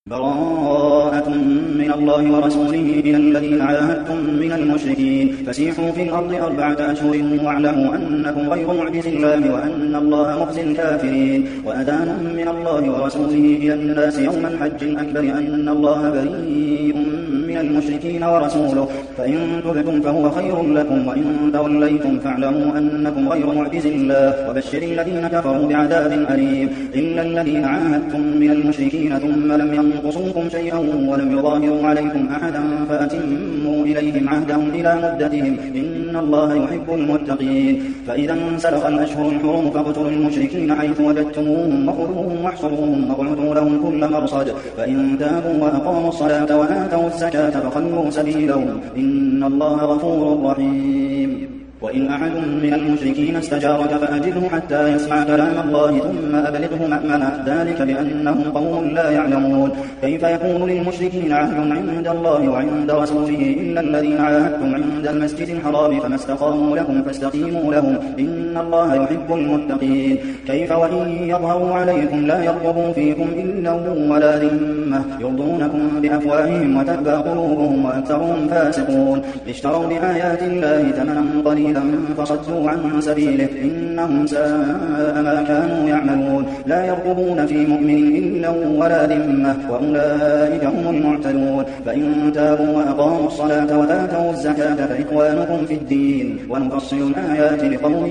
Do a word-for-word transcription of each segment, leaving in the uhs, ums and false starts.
براءة من الله ورسوله إلى الذين عاهدتم من المشركين فسيحوا في الأرض أربعة أشهر واعلموا أنكم غير معجز الله وأن الله مخزي الكافرين وأذان من الله ورسوله إلى الناس يوم الحج الأكبر أن الله بريء من المشركين ورسوله فإن تبتم فهو خير لكم وإن توليتم فاعلموا أنكم غير معجز الله وبشر الذين كفروا بعذاب أليم إلا الذين عاهدتم من المشركين ثم لم ينقصوكم شيئا ولم يظاهروا عليكم أحدا فأتموا إليهم عهدهم إلى مدتهم إن الله يحب المتقين فإذا انسلخ الأشهر الحرم فاقتلوا المشركين حيث وجدتموهم وخذوهم واحصروهم واقعدوا لهم كل مرصد فإن تابوا وأقاموا الصلاة وآتوا الزكاة فخلوا سبيلهم إن الله غفور رحيم وإن أحد من المشركين استجارك فأجره حتى يسمع كلام الله ثم أبلغه مأمنه ذلك بأنهم قوم لا يعلمون كيف يكون للمشركين عهد عند الله وعند رسوله إلا الذين عاهدتم عند المسجد الحرام فما استقاموا لكم فاستقيموا لهم إن الله يحب المتقين كيف وإن يظهروا عليكم لا يرقبوا فيكم إلا ولا ذمة يرضونكم بأفواههم وتأبى قلوبهم وأكثرهم فاسقون اشتروا بآيات الله ثمنا قليلا فصدوا عن سبيله إنهم ساء ما كانوا يعملون لا يرقبون في مؤمن إلا ولا ذمة وأولئك هم المعتدون فإن تابوا وأقاموا الصلاة وآتوا الزكاة فإخوانكم في الدين ونفصل الآيات لقوم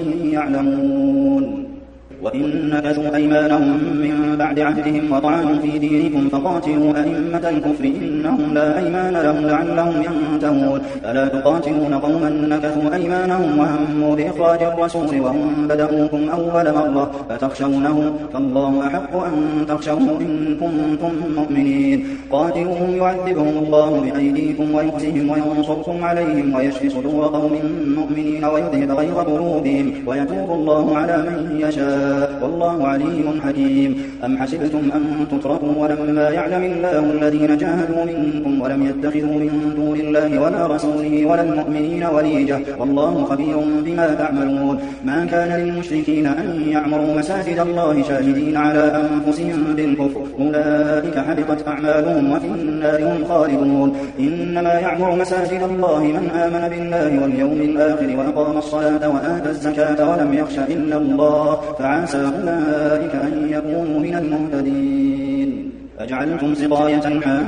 يعلمون وإن نكثوا أيمانهم من بعد عهدهم وطعنوا في دينكم فقاتلوا أئمة الكفر إنهم لا أيمان لهم لعلهم ينتهون ألا تقاتلون قوما نكثوا أيمانهم وهموا بإخراج الرسول وهم بدأوكم أول مرة فتخشونهم فالله أحق أن تخشوه إن كنتم مؤمنين قاتلوهم يعذبهم الله بأيديكم ويخزهم وينصركم عليهم ويشفي صدور قوم مؤمنين ويذهب غيظ قلوبهم ويتوب الله على من يشاء والله عليم حكيم أم حسبتم أن تتركوا ولما يعلم الله الذين جاهدوا منكم ولم يتخذوا من دون الله ولا رسوله ولا المؤمنين وليجة والله خبير بما تعملون ما كان للمشركين أن يعمروا مساجد الله شاهدين على أنفسهم بالكفر أولئك حبطت أعمالهم وفي النار هم خالدون إنما يعمر مساجد الله من آمن بالله واليوم الآخر وأقام الصلاة وآتى الزكاة ولم يخش إلا الله عسى أولئك أن يكونوا من المهتدين أجعلتم سقاية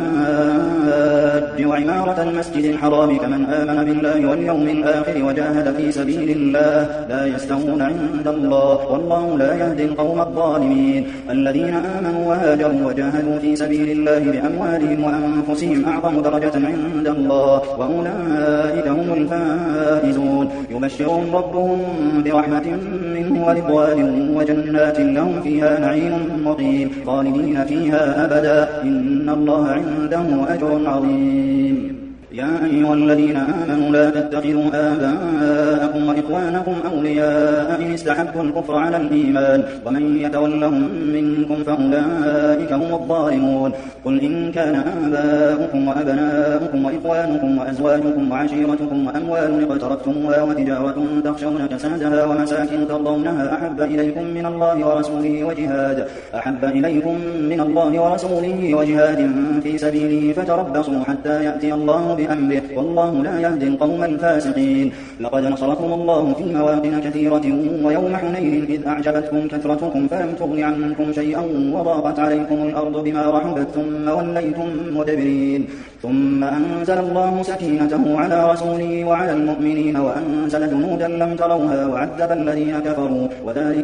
الحاج وعمارة المسجد الحرام كمن آمن بالله واليوم الآخر وجاهد في سبيل الله لا يستوون عند الله والله لا يهدي القوم الظالمين الذين آمنوا وهاجروا وجاهدوا في سبيل الله بأموالهم وأنفسهم أعظم درجة عند الله وأولئك هم الفائزون يبشرهم ربهم برحمة منه ورضوان وجنات لهم فيها نعيم مقيم خالدين فيها أبدا إن الله عنده أجر عظيم يا أيها الذين آمنوا لا تتخذوا آباءكم وإخوانكم أولياء إن استحبوا الكفر على الإيمان ومن يتولهم منكم فأولئك هم الظالمون قل إن كان آباؤكم وأبناؤكم وإخوانكم وأزواجكم وعشيرتكم وأموال اقترفتموها وتجارة تخشون كسادها ومساكن ترضونها أحب إليكم من الله ورسوله وجهاد أحب إليكم من الله ورسوله وجهاد في سبيله فتربصوا حتى يأتي الله بأمره والله لا يهدي القوم الفاسقين لقد نصركم الله في مواطن كثيرة ويوم حنين إذ أعجبتكم كثرتكم فلم تغن عنكم شيئا وضاقت عليكم الأرض بما رحبت ثم وليتم مدبرين ثم أنزل الله سكينته على رسوله وعلى المؤمنين وأنزل جنودا لم تروها وعذب الذين كفروا وذلك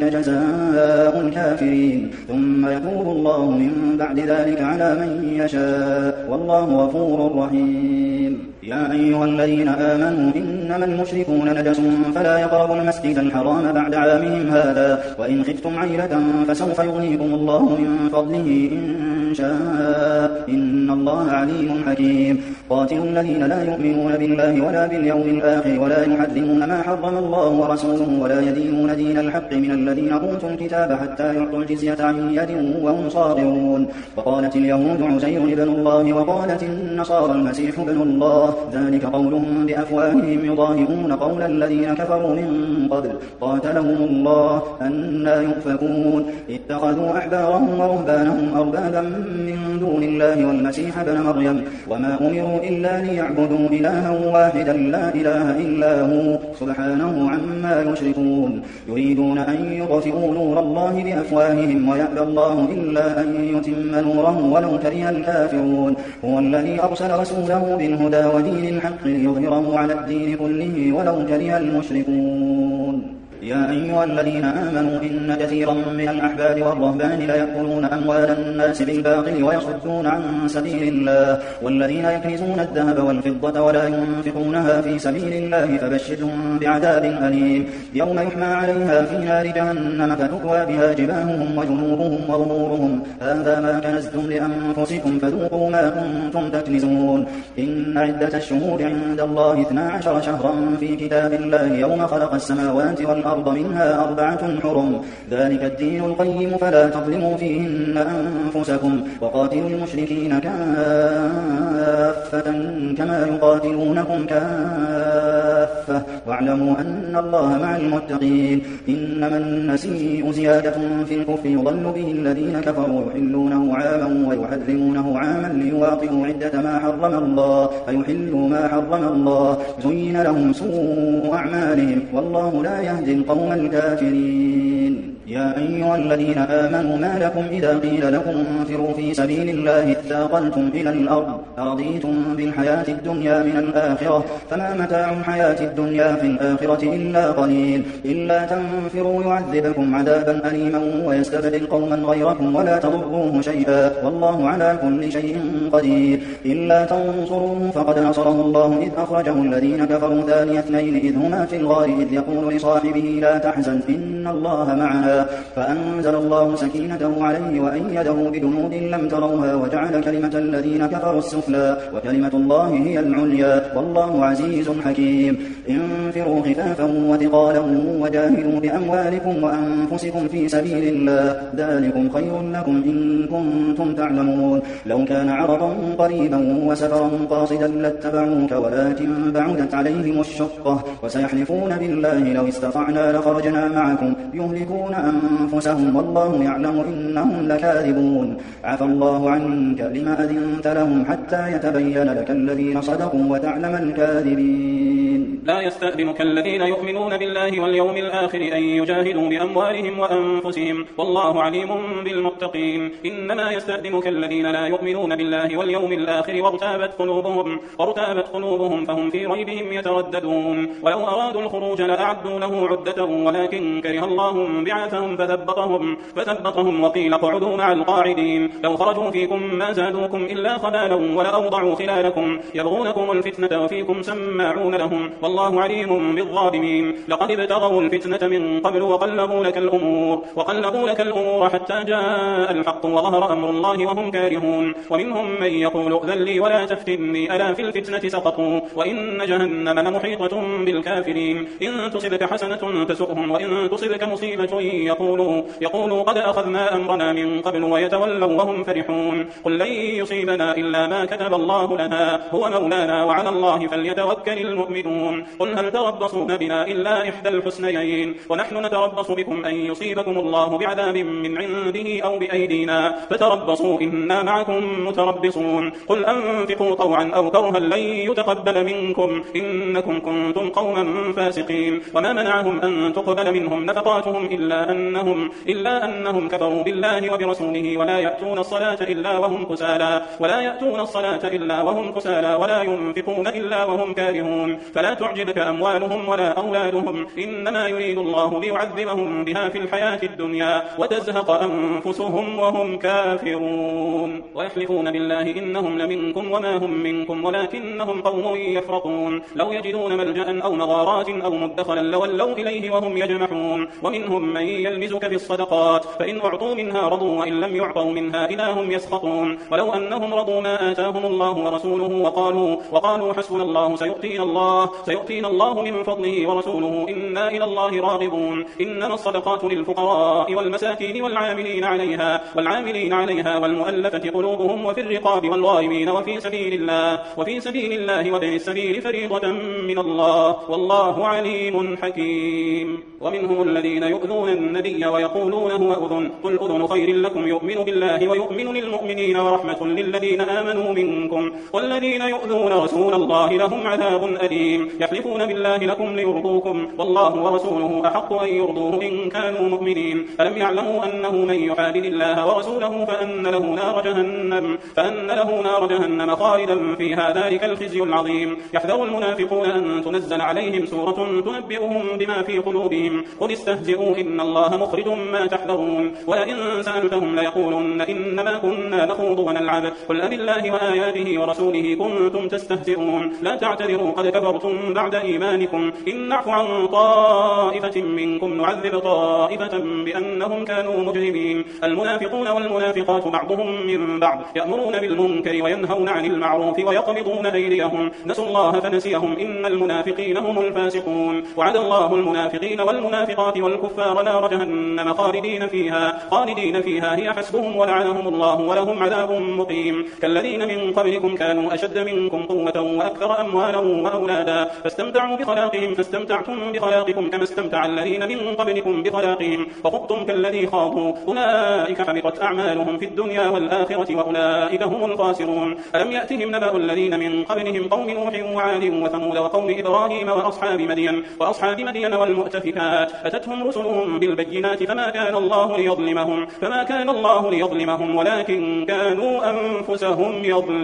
جزاء الكافرين ثم يتوب الله من بعد ذلك على من يشاء والله غفور رحيم يا أيها الذين آمنوا إنما المشركون نجس فلا يقربوا المسجد الحرام بعد عامهم هذا وإن خفتم عيلة فسوف يغنيكم الله من فضله إن شاء إن الله عليم حكيم قاتلوا الذين لا يؤمنون بالله ولا باليوم الآخر ولا يحرمون ما حرم الله ورسوله ولا يدينون دين الحق من الذين أوتوا الكتاب حتى يعطوا الجزية عن يد وهم صاغرون وقالت اليهود عزير ابن الله وقالت النصارى المسيح ابن الله ذلك قولهم بأفواههم يضاهئون قول الذين كفروا من قبل قاتلهم الله أنى يؤفكون اتخذوا أحبارهم ورهبانهم أربابا من دون الله والمسيح ابن مريم وما أمروا إلا ليعبدوا إلها واحدا لا إله إلا هو سبحانه عما يشركون يريدون أن يطفئوا نور الله بأفواههم ويأبى الله إلا أن يتم نوره ولو كره الكافرون هو الذي أرسل رسوله بالهدى ودين الحق ليظهره على الدين كله ولو كره المشركون يا أيها الذين آمنوا إن كثيرا من الأحبار والرهبان ليأكلون أموال الناس بالباطل ويصدون عن سبيل الله والذين يكنزون الذهب والفضة ولا ينفقونها في سبيل الله فبشرهم بعذاب أليم يوم يحمى عليها في نار جهنم فتكوى بها جباههم وجنوبهم وظهورهم هذا ما كنزتم لأنفسكم فذوقوا ما كنتم تكنزون إن عدة الشهور عند الله اثنا عشر شهرا في كتاب الله يوم خلق السماوات والأرض منها أربعة حرم ذلك الدين القيم فلا تظلموا فيهن أنفسكم وقاتلوا المشركين كافة كما يقاتلونكم كافة واعلموا أن الله مع المتقين إنما النسيء زيادة في الكفر يضل به الذين كفروا يحلونه عاما ويحرمونه عاما ليواطئوا عدة ما حرم الله فيحلوا ما حرم الله زين لهم سوء أعمالهم والله لا يهدي القوم الكافرين يا أيها الذين آمنوا ما لكم إذا قيل لكم انفروا في سبيل الله اثاقلتم إلى الأرض أرضيتم بالحياة الدنيا من الآخرة فما متاع الحياة الدنيا في الآخرة إلا قليل إلا تنفروا يعذبكم عذابا أليما ويستبدل قوما غيركم ولا تضروه شيئا والله على كل شيء قدير إلا تنصروه فقد نصره الله إذ أخرجه الذين كفروا ثاني اثنين إذ هما في الغار إذ يقول لصاحبه لا تحزن إن الله معنا فأنزل الله سكينته عليه وأيده بجنود لم تروها وجعل كلمة الذين كفروا السفلى وكلمة الله هي العليا والله عزيز حكيم انفروا خفافا وثقالا وجاهدوا بأموالكم وأنفسكم في سبيل الله ذلكم خير لكم إن كنتم تعلمون لو كان عرضا قريبا وسفرا قاصدا لاتبعوك ولكن بعدت عليهم الشقة وسيحلفون بالله لو استطعنا لخرجنا معكم يهلكون أنفسهم والله يعلم إنهم لكاذبون عفى الله عنك لما أذنت لهم حتى يتبين لك الذين صدقوا وتعلم الكاذبين لا يستأذنك الذين يؤمنون بالله واليوم الآخر أن يجاهدوا بأموالهم وأنفسهم والله عليم بالمتقين إنما يستأذنك الذين لا يؤمنون بالله واليوم الآخر وارتابت قلوبهم, وارتابت قلوبهم فهم في ريبهم يترددون ولو أرادوا الخروج لأعدوا له عدة ولكن كره الله بعثهم فثبطهم, فثبطهم وقيل اقعدوا مع القاعدين لو خرجوا فيكم ما زادوكم إلا خبالا ولأوضعوا خلالكم يبغونكم الفتنة وفيكم سماعون لهم والله عليم بالظالمين لقد ابتغوا الفتنة من قبل وقلبوا لك الأمور وقلبوا لك الأمور حتى جاء الحق وظهر أمر الله وهم كارهون ومنهم من يقول ائذن لي ولا تفتني ألا في الفتنة سقطوا وإن جهنم لمحيطة بالكافرين إن تصبك حسنة تسؤهم وإن تصبك مصيبة يقولوا, يقولوا قد أخذنا أمرنا من قبل ويتولوا وهم فرحون قل لن يصيبنا إلا ما كتب الله لنا هو مولانا وعلى الله فليتوكل المؤمنون قل هل تربصون بنا إلا إحدى الحسنيين ونحن نتربص بكم أن يصيبكم الله بعذاب من عنده أو بأيدينا فتربصوا إنا معكم متربصون قل أنفقوا طوعا أو كرها لن يتقبل منكم إنكم كنتم قوما فاسقين وما منعهم أن تقبل منهم نفقاتهم إلا أنهم, إلا أنهم كفروا بالله وبرسوله ولا يأتون الصلاة إلا وهم كسالى ولا يأتون الصلاة إلا وهم كسالى ولا ينفقون إلا وهم كارهون فلا تعجبك أموالهم ولا أولادهم إنما يريد الله ليعذبهم بها في الحياة الدنيا وتزهق أنفسهم وهم كافرون ويحلفون بالله إنهم لمنكم وما هم منكم ولكنهم قوم يفرقون لو يجدون ملجأ أو مغارات أو مدخلا لولوا إليه وهم يجمحون ومنهم من يلمزك في الصدقات فإن أعطوا منها رضوا وإن لم يعطوا منها إذا هم يسخطون ولو أنهم رضوا ما آتاهم الله ورسوله وقالوا, وقالوا حسبنا الله سيؤتينا الله سيؤتينا الله من فضله ورسوله إنا إلى الله راغبون. إنما الصدقات للفقراء والمساكين والعاملين عليها والعاملين عليها والمؤلفة قلوبهم وفي الرقاب والغارمين وفي سبيل الله وفي سبيل الله وابن السبيل فريضة من الله والله عليم حكيم. ومنهم الذين يؤذون النبي ويقولون هو أذن قل أذن خير لكم يؤمن بالله ويؤمن للمؤمنين ورحمة للذين آمنوا منكم والذين يؤذون رسول الله لهم عذاب أليم. يحلفون بالله لكم ليرضوكم والله ورسوله أحق أن يرضوه إن كانوا مؤمنين. ألم يعلموا أنه من يحادد الله ورسوله فأن له نار جهنم فأن له نار جهنم خالدا فيها ذلك الخزي العظيم. يحذر المنافقون أن تنزل عليهم سورة تنبئهم بما في قلوبهم قل استهزئوا إن الله مخرج ما تحذرون. ولئن سألتهم ليقولن إنما كنا نخوض ونلعب قل أبالله وآياته ورسوله كنتم تستهزئون لا تعتذروا قد كفرتم بعد إيمانكم إن نعفو عن طائفة منكم نعذب طائفة بأنهم كانوا مجرمين. المنافقون والمنافقات بعضهم من بعض يأمرون بالمنكر وينهون عن المعروف ويقبضون أيديهم نسوا الله فنسيهم إن المنافقين هم الفاسقون. وعد الله المنافقين والمنافقات والكفار نار جهنم خالدين فيها خالدين فيها هي حسبهم ولعنهم الله ولهم عذاب مقيم. كالذين من قبلكم كانوا أشد منكم قوة وأكثر أموالا وأولادا فاستمتعوا بخلاقهم فاستمتعتم بخلاقكم كما استمتع الذين من قبلكم بخلاقهم فخضتم كالذي خاضوا أولئك حبطت أعمالهم في الدنيا والآخرة وأولئك هم الخاسرون. ألم يأتهم نبأ الذين من قبلهم قوم نوح وعاد وثمود وقوم إبراهيم وأصحاب مدين وأصحاب مدين والمؤتفكات أتتهم رسلهم بالبينات فما كان الله ليظلمهم فما كان الله ليظلمهم ولكن كانوا أنفسهم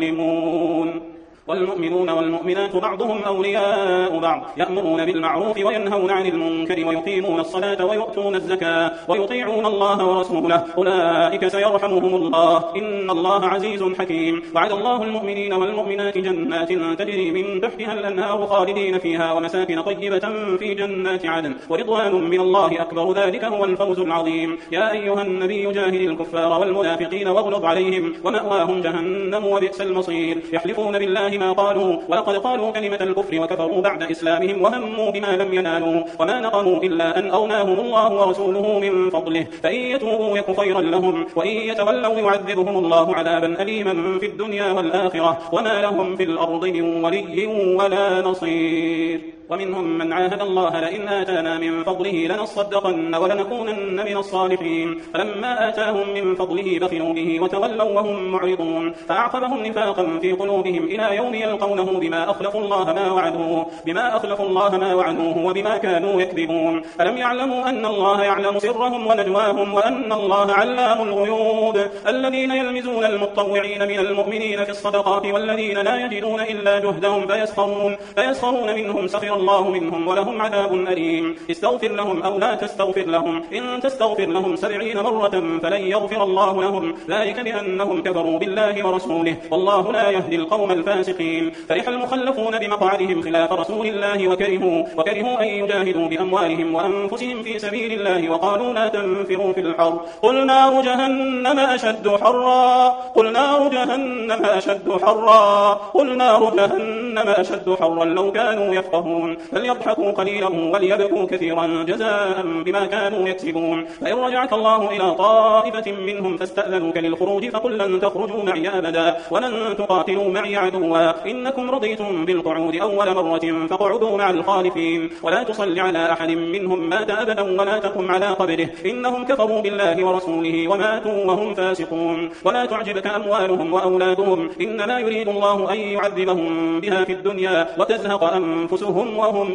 يظلمون. والمؤمنون والمؤمنات بعضهم أولياء بعض يأمرون بالمعروف وينهون عن المنكر ويقيمون الصلاة ويؤتون الزكاة ويطيعون الله ورسوله أولئك سيرحمهم الله إن الله عزيز حكيم. وعد الله المؤمنين والمؤمنات جنات تجري من تحتها الأنهار خالدين فيها ومساكن طيبة في جنات عدن ورضوان من الله أكبر ذلك هو الفوز العظيم. يا أيها النبي جاهد الكفار والمنافقين واغلظ عليهم ومأواهم جهنم وبئس المصير. يحلفون بالله ما قالوا ولقد قالوا كلمة الكفر وكفروا بعد إسلامهم وهموا بما لم ينالوا وما نقموا إلا أن أغناهم الله ورسوله من فضله فإن يتوبوا يك خيرا لهم وإن يتولوا يعذبهم الله عذابا أليما في الدنيا والآخرة وما لهم في الأرض من ولي ولا نصير. ومنهم من عاهد الله لئن آتانا من فضله لنصدقن ولنكونن من الصالحين فلما آتاهم من فضله بخلوا به وتولوا وهم معرضون فأعقبهم نفاقا في قلوبهم إلى يوم يلقونه بما أخلفوا الله ما وعدوه بما أخلفوا الله ما وعدوه وبما كانوا يكذبون. ألم يعلموا أن الله يعلم سرهم ونجواهم وأن الله علام الغيوب. الذين يلمزون المتطوعين من المؤمنين في الصدقات والذين لا يجدون إلا جهدهم فيسخرون فيسخرون منهم سخر الله منهم ولهم عذاب أليم. استغفر لهم أو لا تستغفر لهم إن تستغفر لهم سبعين مرة فلن يغفر الله لهم ذلك بأنهم كفروا بالله ورسوله والله لا يهدي القوم الفاسقين. فرح المخلفون بمقعدهم خلاف رسول الله وكرهوا, وكرهوا أن يجاهدوا بأموالهم وأنفسهم في سبيل الله وقالوا لا تنفروا في الحر قل نار جهنم أشد حرا قل نار جهنم أشد حرا قل نار جهنم أشد حرا لو كانوا يفقهون فليضحكوا قليلا وليبكوا كثيرا جزاء بما كانوا يكسبون. فإن رجعك الله إلى طائفة منهم فاستأذنوك للخروج فقل لن تخرجوا معي أبدا ولن تقاتلوا معي عدوا إنكم رضيتم بالقعود أول مرة فاقعدوا مع الخالفين ولا تصل على أحد منهم مات أبدا ولا تقم على قبره إنهم كفروا بالله ورسوله وماتوا وهم فاسقون. ولا تعجبك أموالهم وأولادهم إنما يريد الله أن يعذبهم بها في الدنيا وتزهق أنفسهم وهم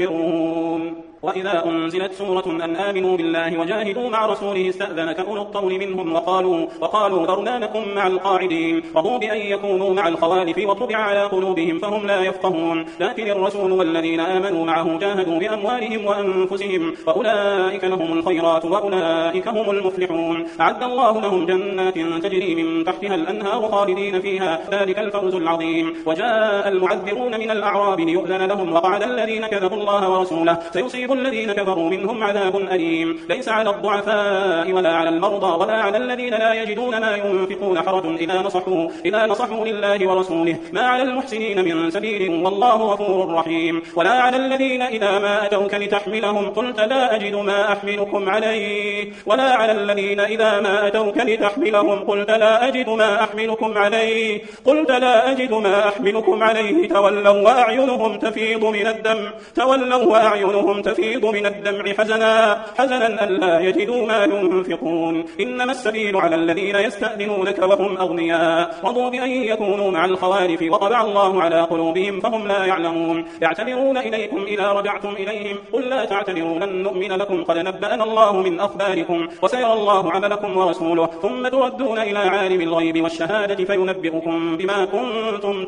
كافرون. وإذا أنزلت سورة أن آمنوا بالله وجاهدوا مع رسوله استأذنك أولو الطول منهم وقالوا, وقالوا ذرنا نكن مع القاعدين رضوا بأن يكونوا مع الخوالف وطبع على قلوبهم فهم لا يفقهون. لكن الرسول والذين آمنوا معه جاهدوا بأموالهم وأنفسهم وأولئك لهم الخيرات وأولئك هم المفلحون. أعد الله لهم جنات تجري من تحتها الأنهار خالدين فيها ذلك الفوز العظيم. وجاء المعذرون من الأعراب ليؤذن لهم وقعد الذين كذبوا الله ورسوله سيصيب يصيب الذين كفروا منهم عذاب أليم. ليس على الضعفاء ولا على المرضى ولا على الذين لا يجدون ما ينفقون حرج إذا نصحوا, إذا نصحوا لله ورسوله، ما على المحسنين من سبيل والله غفور رحيم. ولا على الذين إذا ما أتوك لتحملهم قلت لا أجد ما أحملكم عليه ولا على الذين إذا ما أتوك لتحملهم قلت لا أجد ما أحملكم عليه قلت لا أجد ما أحملكم عليه تولوا وأعينهم تفيض من الدمع تولوا وأعينهم تفيض من الدمع حزنا حزنا ألا يجدوا ما ينفقون. إنما السبيل على الذين يستأذنونك وهم أغنياء رضوا بأن يكونوا مع الخوالف وطبع الله على قلوبهم فهم لا يعلمون. يعتذرون إليكم إذا رجعتم إليهم قل لا تعتذروا لن نؤمن لكم قد نبأنا الله من أخباركم وسيرى الله عملكم ورسوله ثم تردون إلى عالم الغيب والشهادة فينبئكم بما كنتم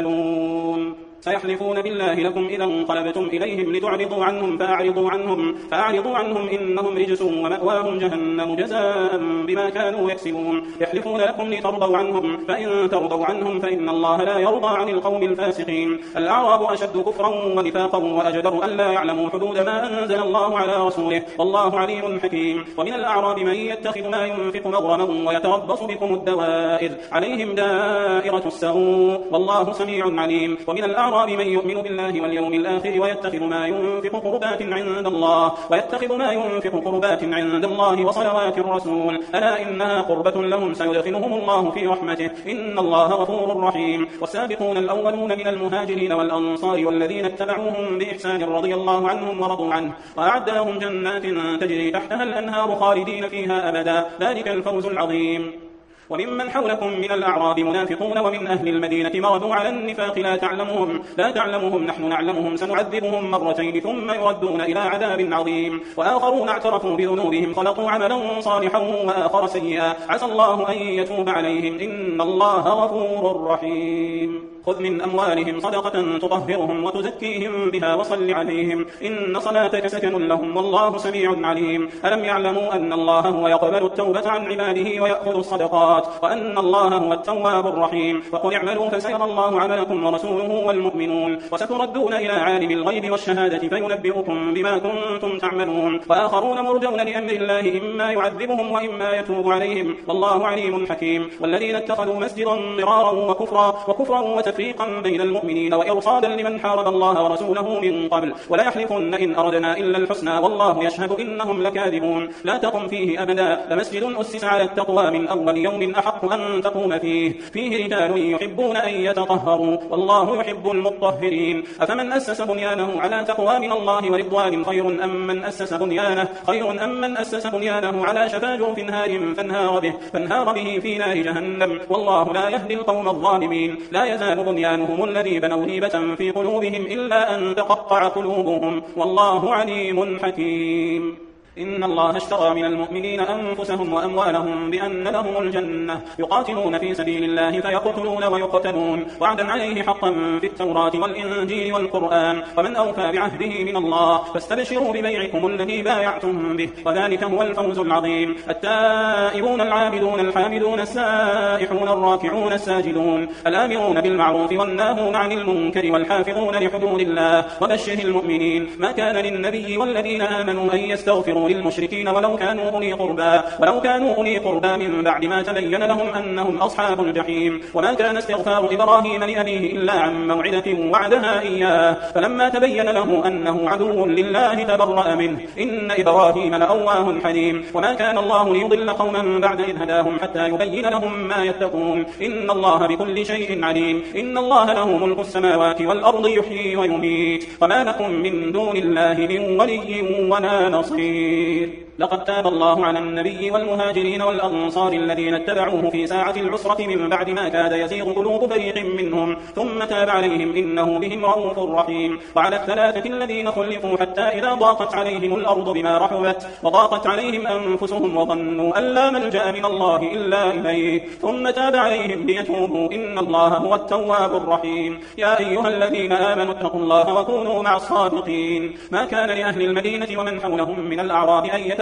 تعملون. سيحلفون بالله لكم إذا انقلبتم إليهم لتعرضوا عنهم فأعرضوا عنهم, فأعرضوا عنهم إنهم رجس ومأواهم جهنم جزاء بما كانوا يكسبون. يحلفون لكم لترضوا عنهم فإن ترضوا عنهم فإن الله لا يرضى عن القوم الفاسقين. الأعراب أشد كفرا ونفاقا وأجدر ألا يعلموا حدود ما أنزل الله على رسوله والله عليم حكيم. ومن الأعراب من يتخذ ما ينفق مغرما ويتربص بكم الدوائر عليهم دائرة السوء والله سميع عليم. ومن الأعراب من يؤمن بالله واليوم الآخر ويتخذ ما ينفق قربات عند الله ويتخذ ما ينفق قربات عند الله وصلوات الرسول ألا إنها قربة لهم سيدخلهم الله في رحمته إن الله غفور رحيم. والسابقون الأولون من المهاجرين والأنصار والذين اتبعوهم بإحسان رضي الله عنهم ورضوا عنه وأعد لهم جنات تجري تحتها الأنهار خالدين فيها أبدا ذلك الفوز العظيم. وممن حولكم من الأعراب منافقون ومن أهل المدينة مردوا على النفاق لا تعلمهم لا تعلمهم نحن نعلمهم سنعذبهم مرتين ثم يردون إلى عذاب عظيم. وآخرون اعترفوا بذنوبهم خلقوا عملا صالحا وآخر سيئا عسى الله أن يتوب عليهم إن الله غفور رحيم. خذ من أموالهم صدقة تطهرهم وتزكيهم بها وصل عليهم إن صلاتك سكن لهم والله سميع عليم. ألم يعلموا أن الله هو يقبل التوبة عن عباده ويأخذ الصدقات وأن الله هو التواب الرحيم. وقل اعملوا فسيرى الله عملكم ورسوله والمؤمنون وستردون إلى عالم الغيب والشهادة فينبئكم بما كنتم تعملون. وآخرون مرجون لأمر الله إما يعذبهم وإما يتوب عليهم والله عليم حكيم. والذين اتخذوا مسجدا ضرارا وكفرا وكفرا وتفريقا بين المؤمنين وإرصادا لمن حارب الله ورسوله من قبل ولا يحلفن إن أردنا إلا الحسنى والله يشهد إنهم لكاذبون. لا تقم فيه أبدا لمسجد أسس على التقوى من أول يوم أحق أن تقوم فيه فيه رجال يحبون أن يتطهروا والله يحب المطهرين. أفمن أسس بنيانه على تقوى من الله ورضوان خير أم من أسس بنيانه خير أم من أسس بنيانه على شفا جرف نهار فانهار به فانهار به في نار جهنم والله لا يهدي القوم الظالمين. لا يزال بنيانهم الذي بنوا ريبة في قلوبهم إلا أن تقطع قلوبهم والله عليم حكيم. إن الله اشترى من المؤمنين أنفسهم وأموالهم بأن لهم الجنة يقاتلون في سبيل الله فيقتلون ويقتلون وعدا عليه حقا في التوراة والإنجيل والقرآن ومن أوفى بعهده من الله فاستبشروا ببيعكم الذي بايعتم به وذلك هو الفوز العظيم. التائبون العابدون الحامدون السائحون الراكعون الساجدون الآمرون بالمعروف والناهون عن المنكر والحافظون لحدود الله وبشر المؤمنين. ما كان للنبي والذين آمنوا أن يستغفروا للمشركين ولو كانوا أولي قربى ولو كانوا أولي قربى من بعد ما تبين لهم أنهم أصحاب الجحيم. وما كان استغفار إبراهيم لأبيه إلا عن موعدة وعدها إياه فلما تبين له أنه عدو لله تبرأ منه إن إبراهيم لأواه حليم. وما كان الله ليضل قوما بعد إذ هداهم حتى يبين لهم ما يتقون إن الله بكل شيء عليم. إن الله له ملك السماوات والأرض يحيي ويميت وما لكم من دون الله من ولي ولا نصير. لقد تاب الله على النبي والمهاجرين والأنصار الذين اتبعوه في ساعة العسرة من بعد ما كاد يزيغ قلوب فريق منهم ثم تاب عليهم إنه بهم رؤوف رحيم. وعلى الثلاثة الذين خلفوا حتى إذا ضاقت عليهم الأرض بما رحبت وضاقت عليهم أنفسهم وظنوا أن لا ملجأ من الله إلا إليه ثم تاب عليهم ليتوبوا إن الله هو التواب الرحيم. يا أيها الذين آمنوا اتقوا الله وكونوا مع الصادقين. ما كان لأهل المدينة ومن حولهم من الأعراب أن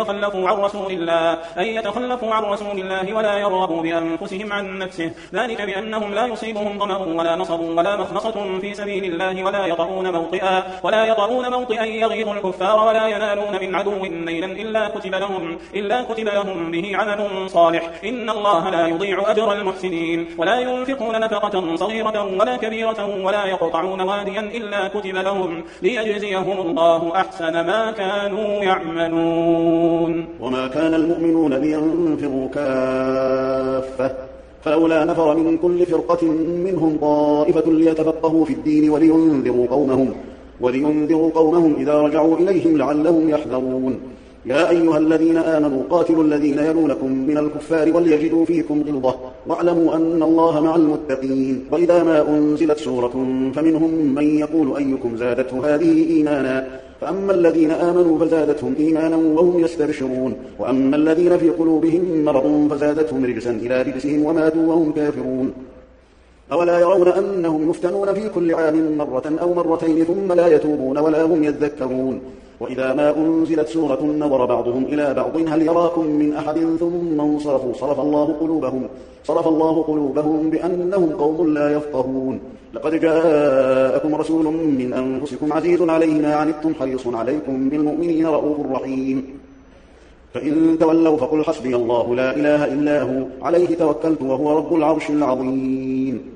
يتخلفوا عن رسول الله أن يتخلفوا عن رسول الله ولا يرغبوا بأنفسهم عن نفسه، ذلك بأنهم لا يصيبهم ظمأ ولا نصب ولا مخمصة في سبيل الله ولا يطؤون موطئا ولا يطؤون موطئا يغيظ الكفار ولا ينالون من عدو نيلا إلا كتب لهم إلا كتب لهم به عمل صالح، إن الله لا يضيع أجر المحسنين. ولا ينفقون نفقة صغيرة ولا كبيرة ولا يقطعون واديا إلا كتب لهم ليجزيهم الله أحسن ما كانوا يعملون. وما كان المؤمنون لينفروا كافة فلولا نفر من كل فرقة منهم طائفة ليتفقهوا في الدين ولينذروا قومهم ولينذروا قومهم إذا رجعوا إليهم لعلهم يحذرون. يا أيها الذين آمنوا قاتلوا الذين يلونكم من الكفار وليجدوا فيكم غلظة واعلموا أن الله مع المتقين. وإذا ما أنزلت سورة فمنهم من يقول أيكم زادته هذه إيمانا فأما الذين آمنوا فزادتهم إيمانا وهم يستبشرون وأما الذين في قلوبهم مرض فزادتهم رجسا إلى رجسهم وماتوا وهم كافرون. أولا يرون أنهم يفتنون في كل عام مرة أو مرتين ثم لا يتوبون ولا هم يذكرون. وإذا ما أنزلت سورة نظر بعضهم إلى بعض هل يراكم من أحد ثم انصرفوا صرف الله قلوبهم صرف الله قلوبهم بأنهم قوم لا يفقهون. لقد جاءكم رسول من أنفسكم عزيز عليه ما عنتم حريص عليكم بالمؤمنين رؤوف رحيم. فإن تولوا فقل حسبي الله لا إله إلا هو عليه توكلت وهو رب العرش العظيم.